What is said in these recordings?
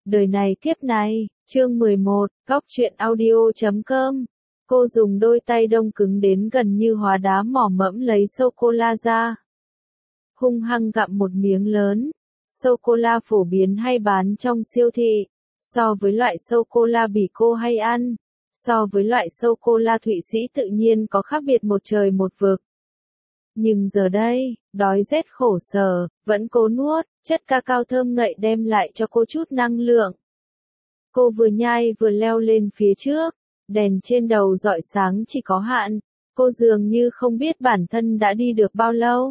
Đời này kiếp này, chương 11, góc truyện audio.com. Cô dùng đôi tay đông cứng đến gần như hóa đá mỏ mẫm lấy sô-cô-la ra. Hung hăng gặm một miếng lớn. Sô-cô-la phổ biến hay bán trong siêu thị. So với loại sô-cô-la bỉ cô hay ăn, so với loại sô-cô-la Thụy Sĩ tự nhiên có khác biệt một trời một vực. Nhưng giờ đây, đói rét khổ sở, vẫn cố nuốt, chất cacao thơm ngậy đem lại cho cô chút năng lượng. Cô vừa nhai vừa leo lên phía trước, đèn trên đầu rọi sáng chỉ có hạn, cô dường như không biết bản thân đã đi được bao lâu.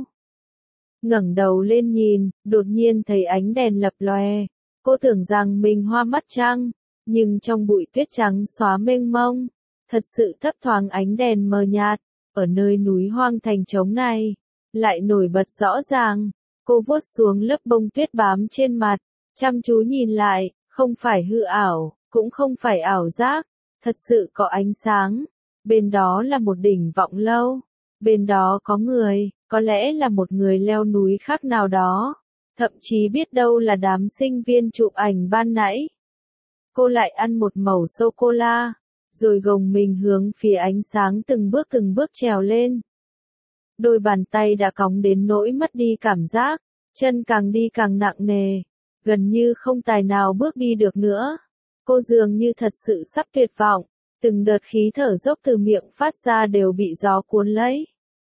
Ngẩng đầu lên nhìn, đột nhiên thấy ánh đèn lập lòe, cô tưởng rằng mình hoa mắt chăng, nhưng trong bụi tuyết trắng xóa mênh mông, thật sự thấp thoáng ánh đèn mờ nhạt. Ở nơi núi hoang thành trống này, lại nổi bật rõ ràng, cô vuốt xuống lớp bông tuyết bám trên mặt, chăm chú nhìn lại, không phải hư ảo, cũng không phải ảo giác, thật sự có ánh sáng, bên đó là một đỉnh Vọng Lâu, bên đó có người, có lẽ là một người leo núi khác nào đó, thậm chí biết đâu là đám sinh viên chụp ảnh ban nãy. Cô lại ăn một mẩu sô-cô-la, rồi gồng mình hướng phía ánh sáng từng bước trèo lên. Đôi bàn tay đã cóng đến nỗi mất đi cảm giác, chân càng đi càng nặng nề, gần như không tài nào bước đi được nữa. Cô dường như thật sự sắp tuyệt vọng, từng đợt khí thở dốc từ miệng phát ra đều bị gió cuốn lấy.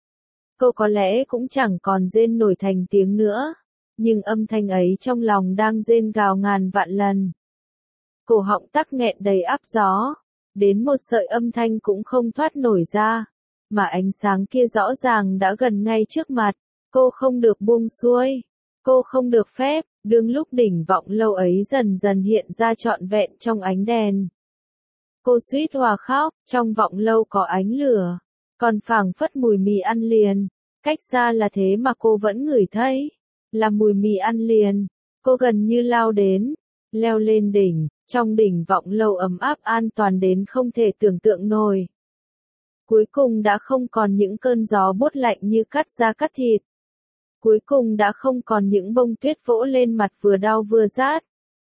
Cô có lẽ cũng chẳng còn rên nổi thành tiếng nữa, nhưng âm thanh ấy trong lòng đang rên gào ngàn vạn lần. Cổ họng tắc nghẹn đầy áp gió. Đến một sợi âm thanh cũng không thoát nổi ra, mà ánh sáng kia rõ ràng đã gần ngay trước mặt, cô không được buông xuôi, cô không được phép, đương lúc đỉnh Vọng Lâu ấy dần dần hiện ra trọn vẹn trong ánh đèn. Cô suýt hòa khóc, trong Vọng Lâu có ánh lửa, còn phảng phất mùi mì ăn liền, cách xa là thế mà cô vẫn ngửi thấy, là mùi mì ăn liền, cô gần như lao đến, leo lên đỉnh. Trong đỉnh Vọng Lâu ấm áp an toàn đến không thể tưởng tượng nổi. Cuối cùng đã không còn những cơn gió buốt lạnh như cắt da cắt thịt. Cuối cùng đã không còn những bông tuyết vỗ lên mặt vừa đau vừa rát.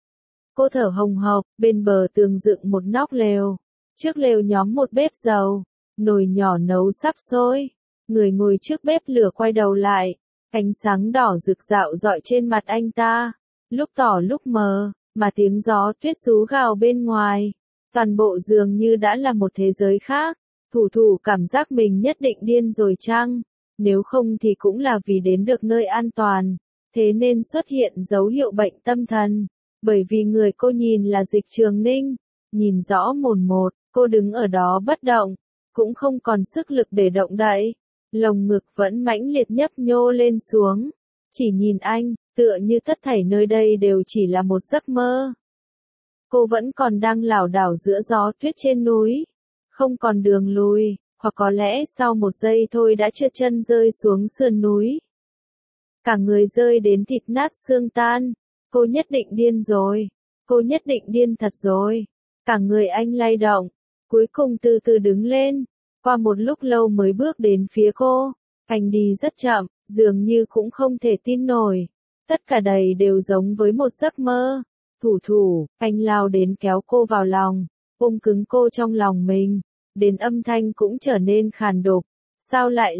Cô thở hồng hộc, bên bờ tường dựng một nóc lều. Trước lều nhóm một bếp dầu, nồi nhỏ nấu sắp sôi. Người ngồi trước bếp lửa quay đầu lại, ánh sáng đỏ rực rạo rọi trên mặt anh ta, lúc tỏ lúc mờ. Mà tiếng gió tuyết rú gào bên ngoài, toàn bộ dường như đã là một thế giới khác, thủ cảm giác mình nhất định điên rồi chăng, nếu không thì cũng là vì đến được nơi an toàn, thế nên xuất hiện dấu hiệu bệnh tâm thần, bởi vì người cô nhìn là Dịch Trường Ninh, nhìn rõ mồn một, cô đứng ở đó bất động, cũng không còn sức lực để động đậy, lồng ngực vẫn mãnh liệt nhấp nhô lên xuống, chỉ nhìn anh. Tựa như tất thảy nơi đây đều chỉ là một giấc mơ. Cô vẫn còn đang lảo đảo giữa gió tuyết trên núi, không còn đường lùi, hoặc có lẽ sau một giây thôi đã trượt chân rơi xuống sườn núi. Cả người rơi đến thịt nát xương tan, cô nhất định điên rồi, cô nhất định điên thật rồi. Cả người anh lay động, cuối cùng từ từ đứng lên, qua một lúc lâu mới bước đến phía cô, anh đi rất chậm, dường như cũng không thể tin nổi. Tất cả đầy đều giống với một giấc mơ. Anh lao đến kéo cô vào lòng, ôm cứng cô trong lòng mình, đến âm thanh cũng trở nên khàn đục. Sao lại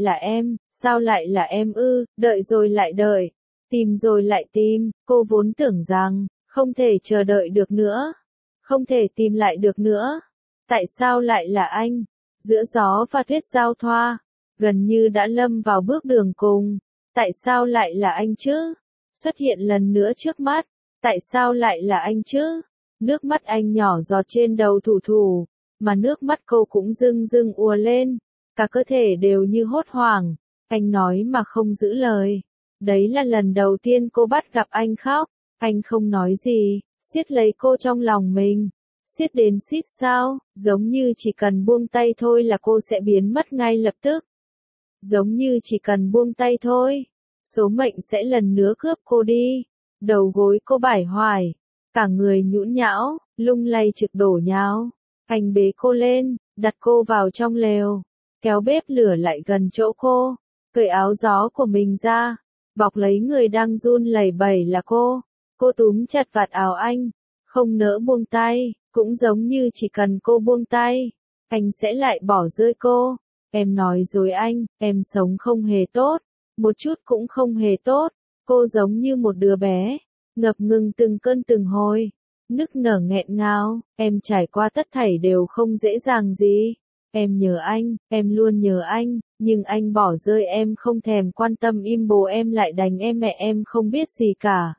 là em ư, đợi rồi lại đợi, tìm rồi lại tìm, cô vốn tưởng rằng, không thể chờ đợi được nữa, không thể tìm lại được nữa. Tại sao lại là anh? Giữa gió và tuyết giao thoa, gần như đã lâm vào bước đường cùng. Tại sao lại là anh chứ? Xuất hiện lần nữa trước mắt, tại sao lại là anh chứ? Nước mắt anh nhỏ giọt trên đầu thủ, mà nước mắt cô cũng rưng ùa lên, cả cơ thể đều như hốt hoảng, anh nói mà không giữ lời. Đấy là lần đầu tiên cô bắt gặp anh khóc, anh không nói gì, siết lấy cô trong lòng mình, siết đến xít sao, giống như chỉ cần buông tay thôi là cô sẽ biến mất ngay lập tức. Giống như chỉ cần buông tay thôi, số mệnh sẽ lần nữa cướp cô đi. Đầu gối cô bải hoài, cả người nhũn nhão, lung lay trực đổ nháo. Anh bế cô lên, đặt cô vào trong lều, kéo bếp lửa lại gần chỗ cô, cởi áo gió của mình ra, bọc lấy người đang run lẩy bẩy là cô. Cô túm chặt vạt áo anh, không nỡ buông tay, cũng giống như chỉ cần cô buông tay, anh sẽ lại bỏ rơi cô. Em nói dối anh, em sống không hề tốt, một chút cũng không hề tốt. Cô giống như một đứa bé, ngập ngừng từng cơn từng hồi, nức nở nghẹn ngào, em trải qua tất thảy đều không dễ dàng gì. Em nhớ anh, em luôn nhớ anh, nhưng anh bỏ rơi em không thèm quan tâm, im bố em lại đánh em, mẹ em không biết gì cả.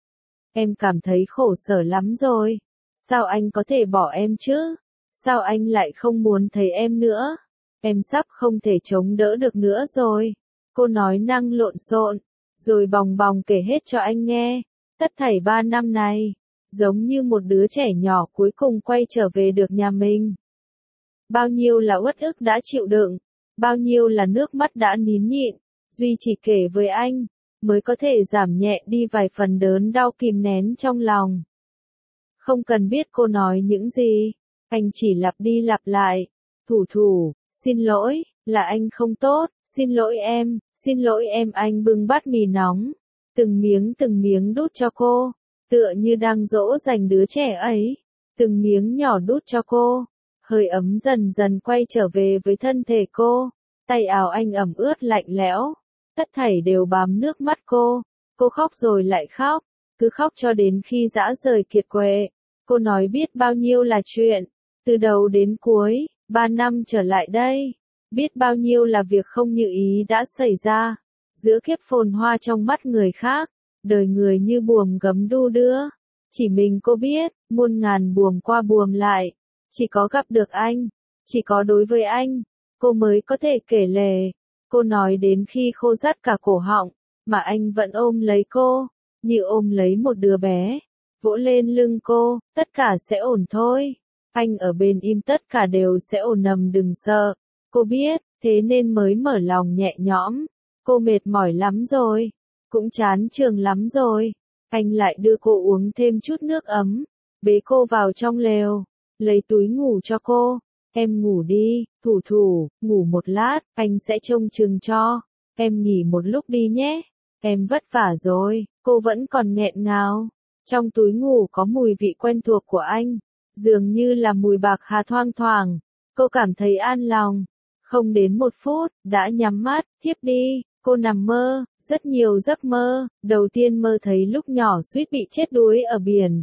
Em cảm thấy khổ sở lắm rồi. Sao anh có thể bỏ em chứ? Sao anh lại không muốn thấy em nữa? Em sắp không thể chống đỡ được nữa rồi. Cô nói năng lộn xộn, rồi bòng bòng kể hết cho anh nghe. Tất thảy 3 năm này, giống như một đứa trẻ nhỏ cuối cùng quay trở về được nhà mình. Bao nhiêu là uất ức đã chịu đựng, bao nhiêu là nước mắt đã nín nhịn, Duy chỉ kể với anh, mới có thể giảm nhẹ đi vài phần đớn đau kìm nén trong lòng. Không cần biết cô nói những gì, anh chỉ lặp đi lặp lại, Thủ Thủ, xin lỗi, là anh không tốt, xin lỗi em. Anh bưng bát mì nóng, từng miếng đút cho cô, tựa như đang dỗ dành đứa trẻ ấy, từng miếng nhỏ đút cho cô. Hơi ấm dần dần quay trở về với thân thể cô, tay áo anh ẩm ướt lạnh lẽo, tất thảy đều bám nước mắt cô khóc rồi lại khóc, cứ khóc cho đến khi dã rời kiệt quệ. Cô nói biết bao nhiêu là chuyện, từ đầu đến cuối, 3 năm trở lại đây, biết bao nhiêu là việc không như ý đã xảy ra, giữa kiếp phồn hoa trong mắt người khác, đời người như buồm gấm đu đưa, chỉ mình cô biết, muôn ngàn buồm qua buồm lại. Chỉ có gặp được anh, chỉ có đối với anh, cô mới có thể kể lể. Cô nói đến khi khô rát cả cổ họng, mà anh vẫn ôm lấy cô, như ôm lấy một đứa bé, vỗ lên lưng cô, tất cả sẽ ổn thôi. Anh ở bên im, tất cả đều sẽ ổn, nằm đừng sợ. Cô biết, thế nên mới mở lòng nhẹ nhõm. Cô mệt mỏi lắm rồi, cũng chán trường lắm rồi. Anh lại đưa cô uống thêm chút nước ấm, bế cô vào trong lều, lấy túi ngủ cho cô. Em ngủ đi, Thủ Thủ, ngủ một lát, anh sẽ trông chừng cho. Em nghỉ một lúc đi nhé. Em vất vả rồi, cô vẫn còn nghẹn ngào. Trong túi ngủ có mùi vị quen thuộc của anh, dường như là mùi bạc hà thoang thoảng. Cô cảm thấy an lòng. Không đến 1 phút, đã nhắm mắt, thiếp đi. Cô nằm mơ, rất nhiều giấc mơ. Đầu tiên mơ thấy lúc nhỏ suýt bị chết đuối ở biển.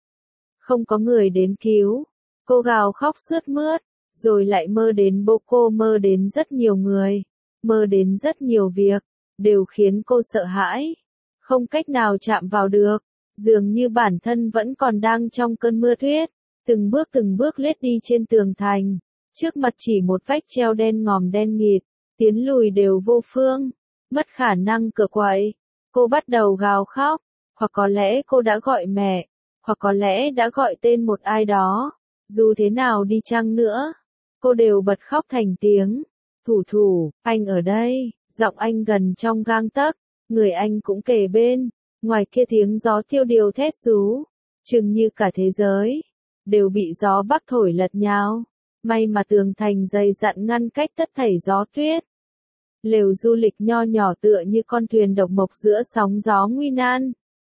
Không có người đến cứu. Cô gào khóc sướt mướt, rồi lại mơ đến bố cô, mơ đến rất nhiều người, mơ đến rất nhiều việc, đều khiến cô sợ hãi, không cách nào chạm vào được, dường như bản thân vẫn còn đang trong cơn mưa tuyết, từng bước lết đi trên tường thành, trước mặt chỉ một vách treo đen ngòm đen nghịt, tiến lùi đều vô phương, mất khả năng cựa quậy. Cô bắt đầu gào khóc, hoặc có lẽ cô đã gọi mẹ, hoặc có lẽ đã gọi tên một ai đó. Dù thế nào đi chăng nữa, cô đều bật khóc thành tiếng. Thủ Thủ, anh ở đây, giọng anh gần trong gang tấc, người anh cũng kề bên, ngoài kia tiếng gió tiêu điều thét rú, chừng như cả thế giới đều bị gió bắc thổi lật nhào. May mà tường thành dày dặn ngăn cách tất thảy gió tuyết. Lều du lịch nho nhỏ tựa như con thuyền độc mộc giữa sóng gió nguy nan.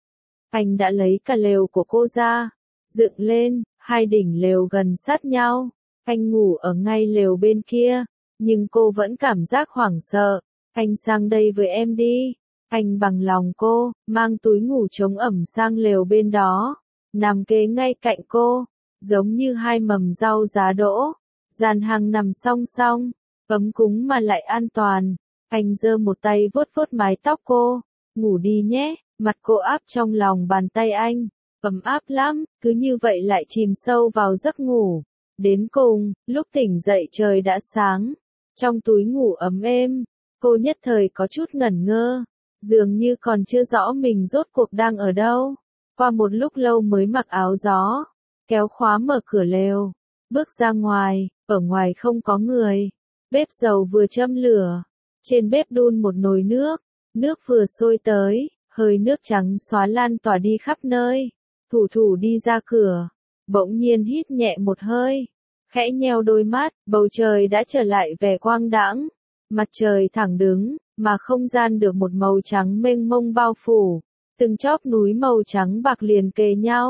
Anh đã lấy cả lều của cô ra, dựng lên. Hai đỉnh lều gần sát nhau, anh ngủ ở ngay lều bên kia, nhưng cô vẫn cảm giác hoảng sợ. Anh sang đây với em đi. Anh bằng lòng cô, mang túi ngủ chống ẩm sang lều bên đó, nằm kế ngay cạnh cô, giống như hai mầm rau giá đỗ, dàn hàng nằm song song, ấm cúng mà lại an toàn. Anh giơ một tay vuốt vuốt mái tóc cô, ngủ đi nhé, mặt cô áp trong lòng bàn tay anh. Ấm áp lắm, cứ như vậy lại chìm sâu vào giấc ngủ. Đến cùng, lúc tỉnh dậy trời đã sáng. Trong túi ngủ ấm êm, cô nhất thời có chút ngẩn ngơ, dường như còn chưa rõ mình rốt cuộc đang ở đâu. Qua một lúc lâu mới mặc áo gió, kéo khóa mở cửa lều, bước ra ngoài, ở ngoài không có người. Bếp dầu vừa châm lửa, trên bếp đun một nồi nước, nước vừa sôi tới, hơi nước trắng xóa lan tỏa đi khắp nơi. Thủ Thủ đi ra cửa, bỗng nhiên hít nhẹ một hơi, khẽ nheo đôi mắt, bầu trời đã trở lại vẻ quang đãng, mặt trời thẳng đứng, mà không gian được một màu trắng mênh mông bao phủ, từng chóp núi màu trắng bạc liền kề nhau,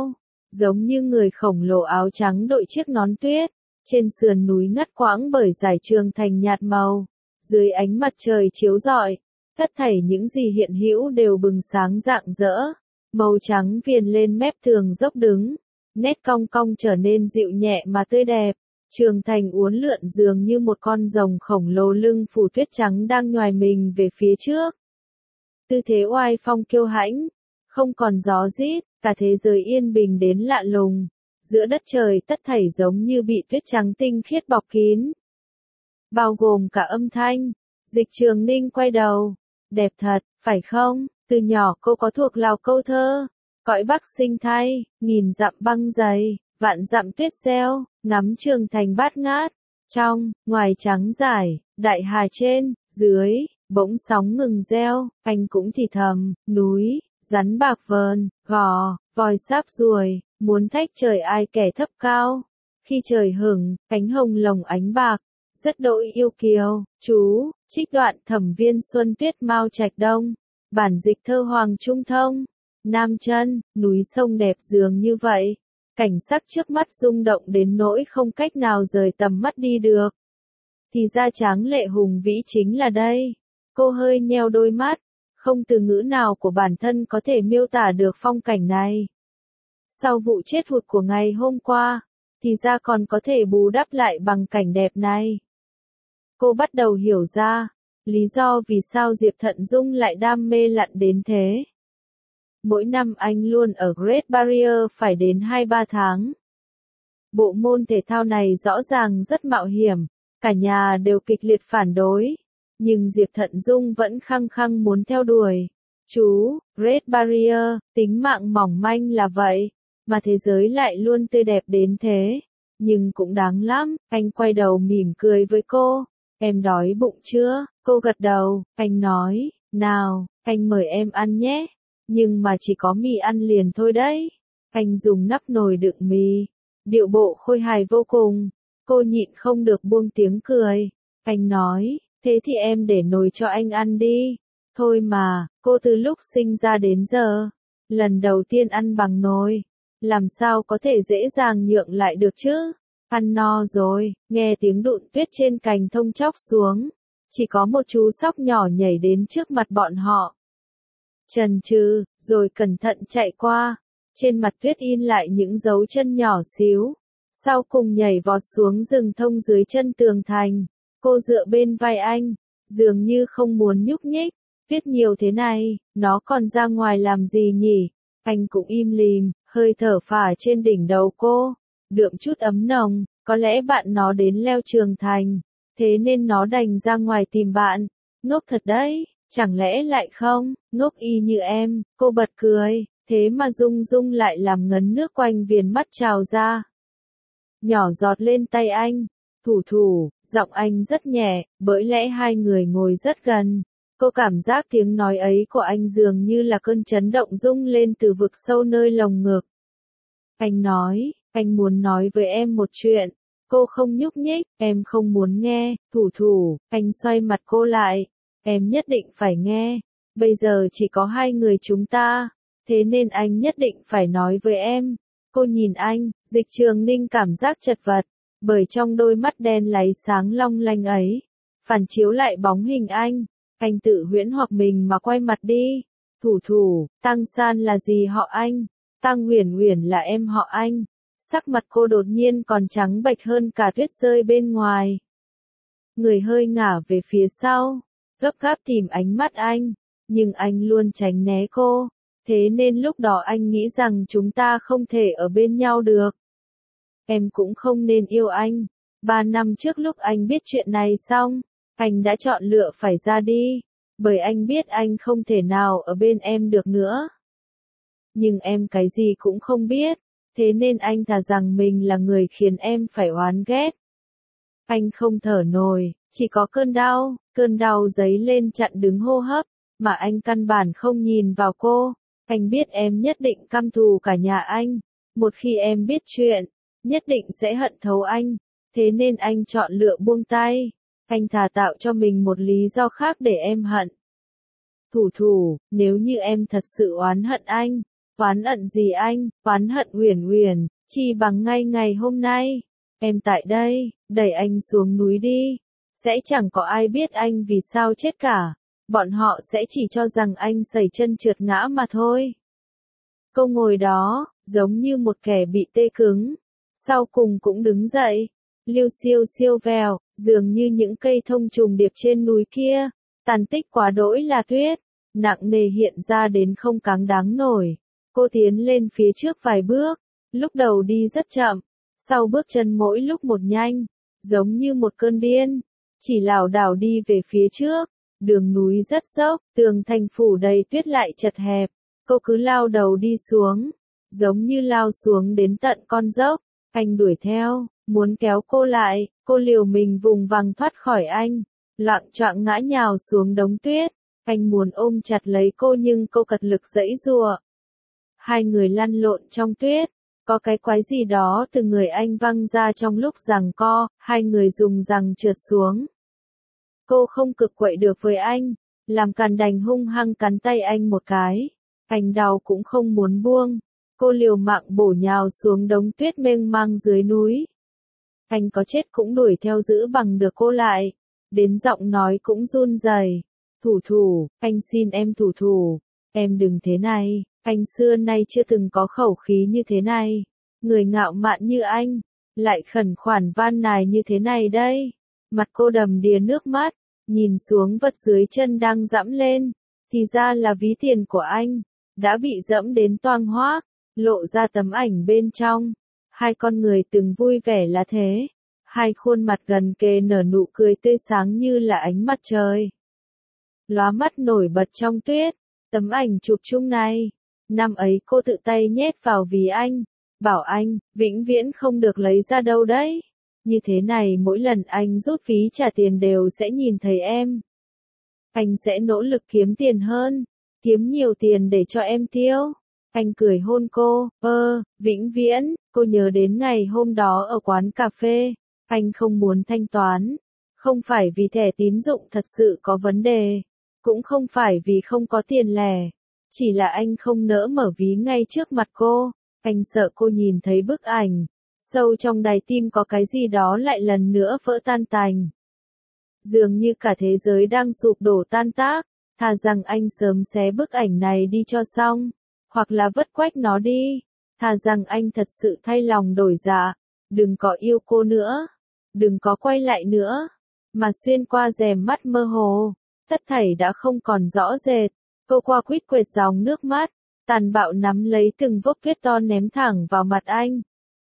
giống như người khổng lồ áo trắng đội chiếc nón tuyết, trên sườn núi ngắt quãng bởi dải trường thành nhạt màu, dưới ánh mặt trời chiếu rọi, tất thảy những gì hiện hữu đều bừng sáng rạng rỡ, màu trắng viền lên mép tường dốc đứng, nét cong cong trở nên dịu nhẹ mà tươi đẹp. Trường thành uốn lượn dường như một con rồng khổng lồ lưng phủ tuyết trắng đang nhoài mình về phía trước. Tư thế oai phong kiêu hãnh, không còn gió rít, cả thế giới yên bình đến lạ lùng. Giữa đất trời tất thảy giống như bị tuyết trắng tinh khiết bọc kín. Bao gồm cả âm thanh. Dịch Trường Ninh quay đầu. Đẹp thật, phải không? Từ nhỏ cô có thuộc lòng câu thơ. Cõi Bắc sinh thay, nghìn dặm băng dày, vạn dặm tuyết reo, ngắm trường thành bát ngát. Trong, ngoài trắng rải, đại hà trên, dưới, bỗng sóng ngừng reo, anh cũng thì thầm, núi, rắn bạc vờn, gò, voi sáp ruồi, muốn thách trời ai kẻ thấp cao. Khi trời hửng, cánh hồng lồng ánh bạc, rất đỗi yêu kiều, chú, trích đoạn Thẩm Viên Xuân Tuyết Mao Trạch Đông, bản dịch thơ Hoàng Trung Thông, Nam Chân, núi sông đẹp dường như vậy. Cảnh sắc trước mắt rung động đến nỗi không cách nào rời tầm mắt đi được. Thì ra tráng lệ hùng vĩ chính là đây. Cô hơi nheo đôi mắt, không từ ngữ nào của bản thân có thể miêu tả được phong cảnh này. Sau vụ chết hụt của ngày hôm qua, thì ra còn có thể bù đắp lại bằng cảnh đẹp này. Cô bắt đầu hiểu ra, lý do vì sao Diệp Thận Dung lại đam mê lặn đến thế. Mỗi năm anh luôn ở Great Barrier phải đến 2-3 tháng. Bộ môn thể thao này rõ ràng rất mạo hiểm, cả nhà đều kịch liệt phản đối. Nhưng Diệp Thận Dung vẫn khăng khăng muốn theo đuổi. Chú, Great Barrier, tính mạng mỏng manh là vậy, mà thế giới lại luôn tươi đẹp đến thế. Nhưng cũng đáng lắm, anh quay đầu mỉm cười với cô. Em đói bụng chưa? Cô gật đầu, anh nói, nào, anh mời em ăn nhé. Nhưng mà chỉ có mì ăn liền thôi đấy. Anh dùng nắp nồi đựng mì. Điệu bộ khôi hài vô cùng. Cô nhịn không được buông tiếng cười. Anh nói, thế thì em để nồi cho anh ăn đi. Thôi mà, cô từ lúc sinh ra đến giờ, lần đầu tiên ăn bằng nồi. Làm sao có thể dễ dàng nhượng lại được chứ? Ăn no rồi, nghe tiếng đụn tuyết trên cành thông chóc xuống. Chỉ có một chú sóc nhỏ nhảy đến trước mặt bọn họ. Chần chừ, rồi cẩn thận chạy qua. Trên mặt tuyết in lại những dấu chân nhỏ xíu. Sau cùng nhảy vọt xuống rừng thông dưới chân tường thành. Cô dựa bên vai anh, dường như không muốn nhúc nhích. Tuyết nhiều thế này, nó còn ra ngoài làm gì nhỉ? Anh cũng im lìm, hơi thở phả trên đỉnh đầu cô. Đượm chút ấm nồng, có lẽ bạn nó đến leo trường thành. Thế nên nó đành ra ngoài tìm bạn. Ngốc thật đấy, chẳng lẽ lại không, ngốc y như em, cô bật cười. Thế mà Dung Dung lại làm ngấn nước quanh viền mắt trào ra. Nhỏ giọt lên tay anh. Thủ thủ, giọng anh rất nhẹ, bởi lẽ hai người ngồi rất gần. Cô cảm giác tiếng nói ấy của anh dường như là cơn chấn động rung lên từ vực sâu nơi lồng ngực. Anh nói, anh muốn nói với em một chuyện. Cô không nhúc nhích, em không muốn nghe, thủ thủ, anh xoay mặt cô lại. Em nhất định phải nghe. Bây giờ chỉ có hai người chúng ta. Thế nên anh nhất định phải nói với em. Cô nhìn anh, Dịch Trường Ninh cảm giác chật vật. Bởi trong đôi mắt đen láy sáng long lanh ấy, phản chiếu lại bóng hình anh. Anh tự huyễn hoặc mình mà quay mặt đi. Thủ thủ, Tăng San là gì họ anh? Tăng Uyển Uyển là em họ anh. Sắc mặt cô đột nhiên còn trắng bệch hơn cả tuyết rơi bên ngoài. Người hơi ngả về phía sau, gấp gáp tìm ánh mắt anh, nhưng anh luôn tránh né cô. Thế nên lúc đó anh nghĩ rằng chúng ta không thể ở bên nhau được. Em cũng không nên yêu anh. 3 năm trước lúc anh biết chuyện này xong, anh đã chọn lựa phải ra đi. Bởi anh biết anh không thể nào ở bên em được nữa. Nhưng em cái gì cũng không biết. Thế nên anh thà rằng mình là người khiến em phải oán ghét. Anh không thở nổi, chỉ có cơn đau dấy lên chặn đứng hô hấp, mà anh căn bản không nhìn vào cô. Anh biết em nhất định căm thù cả nhà anh. Một khi em biết chuyện, nhất định sẽ hận thấu anh. Thế nên anh chọn lựa buông tay. Anh thà tạo cho mình một lý do khác để em hận. Thủ thủ, nếu như em thật sự oán hận anh, Oán hận gì anh, oán hận Uyển Uyển, chi bằng ngay ngày hôm nay. Em tại đây, đẩy anh xuống núi đi. Sẽ chẳng có ai biết anh vì sao chết cả. Bọn họ sẽ chỉ cho rằng anh sẩy chân trượt ngã mà thôi. Cô ngồi đó, giống như một kẻ bị tê cứng. Sau cùng cũng đứng dậy. Liêu xiêu siêu vèo, dường như những cây thông trùng điệp trên núi kia. Tàn tích quá đỗi là tuyết. Nặng nề hiện ra đến không cáng đáng nổi. Cô tiến lên phía trước vài bước. Lúc đầu đi rất chậm. Sau bước chân mỗi lúc một nhanh. Giống như một cơn điên. Chỉ lảo đảo đi về phía trước. Đường núi rất dốc, tường thành phủ đầy tuyết lại chật hẹp. Cô cứ lao đầu đi xuống. Giống như lao xuống đến tận con dốc. Anh đuổi theo, muốn kéo cô lại. Cô liều mình vùng vằng thoát khỏi anh. Loạng choạng ngã nhào xuống đống tuyết. Anh muốn ôm chặt lấy cô nhưng cô cật lực giãy giụa. Hai người lăn lộn trong tuyết. Có cái quái gì đó từ người anh văng ra trong lúc giằng co. Hai người dùng giằng trượt xuống. Cô không cực quậy được với anh. Làm càn đành hung hăng cắn tay anh một cái. Anh đau cũng không muốn buông. Cô liều mạng bổ nhào xuống đống tuyết mênh mang dưới núi. Anh có chết cũng đuổi theo giữ bằng được cô lại. Đến giọng nói cũng run rẩy. Thủ thủ, anh xin em thủ thủ. Em đừng thế này. Anh xưa nay chưa từng có khẩu khí như thế này. Người ngạo mạn như anh. Lại khẩn khoản van nài như thế này đây. Mặt cô đầm đìa nước mắt. Nhìn xuống vật dưới chân đang dẫm lên. Thì ra là ví tiền của anh. Đã bị dẫm đến toang hoác. Lộ ra tấm ảnh bên trong. Hai con người từng vui vẻ là thế. Hai khuôn mặt gần kề nở nụ cười tươi sáng như là ánh mặt trời. Lóa mắt nổi bật trong tuyết. Tấm ảnh chụp chung này. Năm ấy cô tự tay nhét vào ví anh. Bảo anh, vĩnh viễn không được lấy ra đâu đấy. Như thế này mỗi lần anh rút ví trả tiền đều sẽ nhìn thấy em. Anh sẽ nỗ lực kiếm tiền hơn. Kiếm nhiều tiền để cho em tiêu. Anh cười hôn cô, vĩnh viễn. Cô nhớ đến ngày hôm đó ở quán cà phê. Anh không muốn thanh toán. Không phải vì thẻ tín dụng thật sự có vấn đề. Cũng không phải vì không có tiền lẻ. Chỉ là anh không nỡ mở ví ngay trước mặt cô. Anh sợ cô nhìn thấy bức ảnh. Sâu trong đáy tim có cái gì đó lại lần nữa vỡ tan tành. Dường như cả thế giới đang sụp đổ tan tác. Thà rằng anh sớm xé bức ảnh này đi cho xong. Hoặc là vứt quách nó đi. Thà rằng anh thật sự thay lòng đổi dạ. Đừng có yêu cô nữa. Đừng có quay lại nữa. Mà xuyên qua rèm mắt mơ hồ. Tất thảy đã không còn rõ rệt. Cô qua quýt quệt dòng nước mắt. Tàn bạo nắm lấy từng vốc tuyết to ném thẳng vào mặt anh.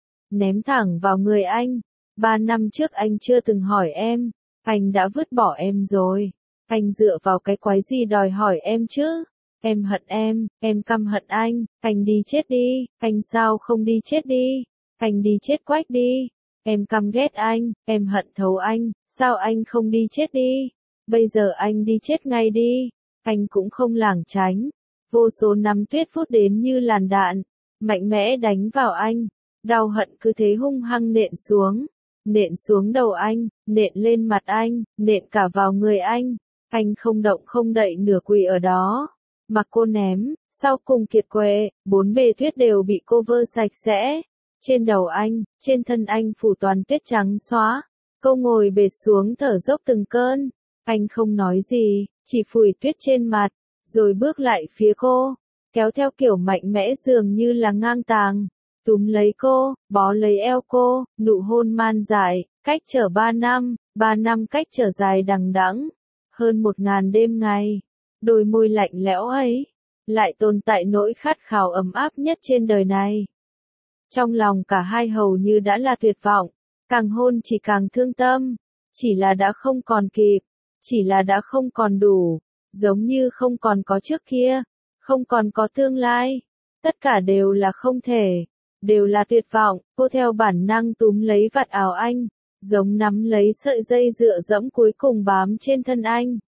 Ném thẳng vào người anh. 3 năm trước anh chưa từng hỏi em. Anh đã vứt bỏ em rồi. Anh dựa vào cái quái gì đòi hỏi em chứ? Em hận em căm hận anh đi chết đi, anh sao không đi chết đi, anh đi chết quách đi. Em căm ghét anh, em hận thấu anh, sao anh không đi chết đi? Bây giờ anh đi chết ngay đi. Anh cũng không lảng tránh. Vô số năm tuyết phút đến như làn đạn, mạnh mẽ đánh vào anh. Đau hận cứ thế hung hăng nện xuống. Nện xuống đầu anh, nện lên mặt anh, nện cả vào người anh. Anh không động không đậy nửa quỳ ở đó. Mặc cô ném, sau cùng kiệt quệ, 4 bề tuyết đều bị cô vơ sạch sẽ. Trên đầu anh, trên thân anh phủ toàn tuyết trắng xóa. Cô ngồi bệt xuống thở dốc từng cơn. Anh không nói gì, chỉ phủi tuyết trên mặt, rồi bước lại phía cô. Kéo theo kiểu mạnh mẽ dường như là ngang tàng. Túm lấy cô, bó lấy eo cô, nụ hôn man dại, cách trở 3 năm, 3 năm cách trở dài đằng đẵng. Hơn 1000 đêm ngày. Đôi môi lạnh lẽo ấy, lại tồn tại nỗi khát khao ấm áp nhất trên đời này. Trong lòng cả hai hầu như đã là tuyệt vọng, càng hôn chỉ càng thương tâm, chỉ là đã không còn kịp, chỉ là đã không còn đủ, giống như không còn có trước kia, không còn có tương lai, tất cả đều là không thể, đều là tuyệt vọng. Cô theo bản năng túm lấy vạt áo anh, giống nắm lấy sợi dây dựa dẫm cuối cùng bám trên thân anh.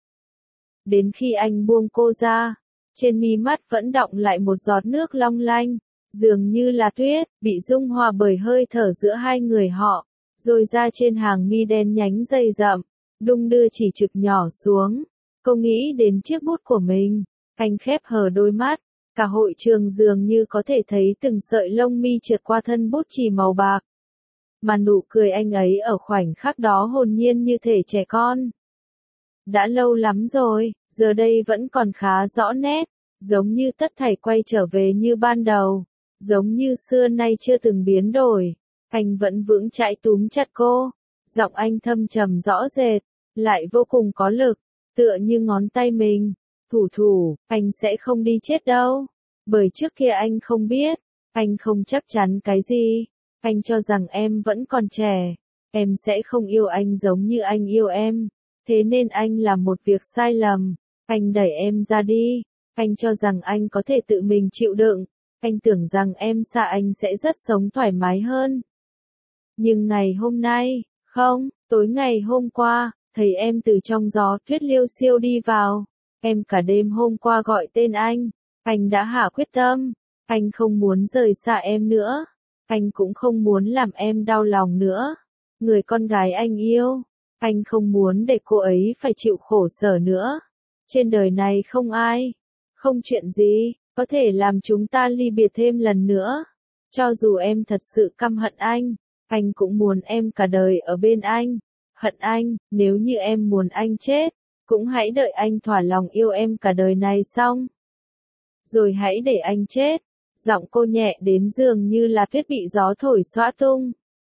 Đến khi anh buông cô ra, trên mi mắt vẫn đọng lại một giọt nước long lanh, dường như là tuyết, bị dung hòa bởi hơi thở giữa hai người họ, rồi ra trên hàng mi đen nhánh dày rậm, đung đưa chỉ trực nhỏ xuống. Cô nghĩ đến chiếc bút của mình, anh khép hờ đôi mắt, Cả hội trường dường như có thể thấy từng sợi lông mi trượt qua thân bút chì màu bạc. Mà nụ cười anh ấy ở khoảnh khắc đó hồn nhiên như thể trẻ con. Đã lâu lắm rồi, giờ đây vẫn còn khá rõ nét, giống như tất thảy quay trở về như ban đầu, giống như xưa nay chưa từng biến đổi. Anh vẫn vững chãi túm chặt cô, giọng anh thâm trầm rõ rệt, lại vô cùng có lực, tựa như ngón tay mình. Thủ thủ, anh sẽ không đi chết đâu. Bởi trước kia anh không biết, anh không chắc chắn cái gì. Anh cho rằng em vẫn còn trẻ, em sẽ không yêu anh giống như anh yêu em. Thế nên anh làm một việc sai lầm, anh đẩy em ra đi. Anh cho rằng anh có thể tự mình chịu đựng, anh tưởng rằng em xa anh sẽ rất sống thoải mái hơn. Nhưng ngày hôm nay, không, tối ngày hôm qua, thấy em từ trong gió tuyết liêu xiêu đi vào. Em cả đêm hôm qua gọi tên anh đã hạ quyết tâm, anh không muốn rời xa em nữa, anh cũng không muốn làm em đau lòng nữa. Người con gái anh yêu, anh không muốn để cô ấy phải chịu khổ sở nữa. Trên đời này không ai, không chuyện gì, có thể làm chúng ta ly biệt thêm lần nữa. Cho dù em thật sự căm hận anh cũng muốn em cả đời ở bên anh. Hận anh, nếu như em muốn anh chết, cũng hãy đợi anh thỏa lòng yêu em cả đời này xong. Rồi hãy để anh chết. Giọng cô nhẹ đến dường như là tuyết bị gió thổi xõa tung.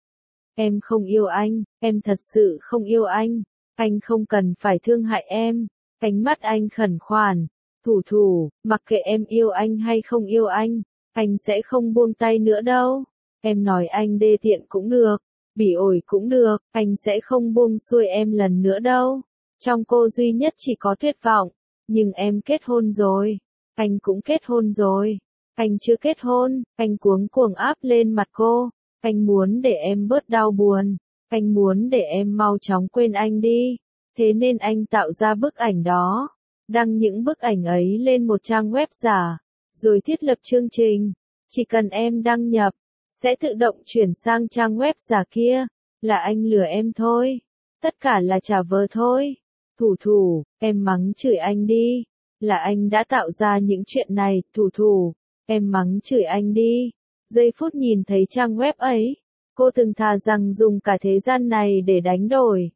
Em không yêu anh, em thật sự không yêu anh không cần phải thương hại em. Ánh mắt anh khẩn khoản. Thủ thủ, mặc kệ em yêu anh hay không yêu anh sẽ không buông tay nữa đâu. Em nói anh đê tiện cũng được, bỉ ổi cũng được, anh sẽ không buông xuôi em lần nữa đâu. Trong cô duy nhất chỉ có tuyệt vọng, nhưng em kết hôn rồi, anh cũng kết hôn rồi. Anh chưa kết hôn, anh cuống cuồng áp lên mặt cô, anh muốn để em bớt đau buồn, anh muốn để em mau chóng quên anh đi. Thế nên anh tạo ra bức ảnh đó, đăng những bức ảnh ấy lên một trang web giả, rồi thiết lập chương trình. Chỉ cần em đăng nhập, sẽ tự động chuyển sang trang web giả kia, là anh lừa em thôi. Tất cả là trả vờ thôi. Thủ thủ, em mắng chửi anh đi. Là anh đã tạo ra những chuyện này, thủ thủ. Em mắng chửi anh đi. Giây phút nhìn thấy trang web ấy, cô từng thà rằng dùng cả thế gian này để đánh đổi.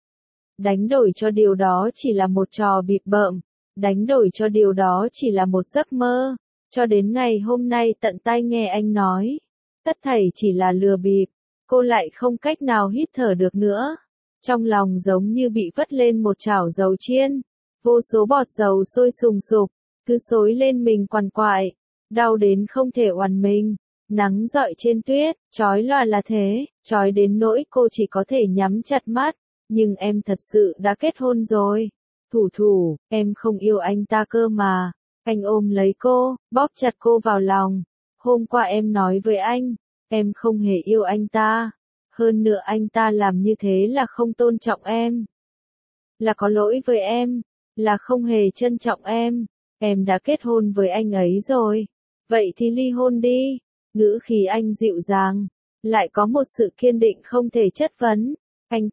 Đánh đổi cho điều đó chỉ là một trò bịp bợm. Đánh đổi cho điều đó chỉ là một giấc mơ. Cho đến ngày hôm nay tận tai nghe anh nói. Tất thảy chỉ là lừa bịp. Cô lại không cách nào hít thở được nữa. Trong lòng giống như bị vất lên một chảo dầu chiên. Vô số bọt dầu sôi sùng sục, cứ xối lên mình quằn quại. Đau đến không thể oằn mình. Nắng rọi trên tuyết, chói lòa là thế, chói đến nỗi cô chỉ có thể nhắm chặt mắt. Nhưng em thật sự đã kết hôn rồi. Thủ thủ, em không yêu anh ta cơ mà. Anh ôm lấy cô, bóp chặt cô vào lòng. Hôm qua em nói với anh, em không hề yêu anh ta. Hơn nữa anh ta làm như thế là không tôn trọng em. Là có lỗi với em, là không hề trân trọng em. Em đã kết hôn với anh ấy rồi. Vậy thì ly hôn đi. Ngữ khí anh dịu dàng, lại có một sự kiên định không thể chất vấn. Anh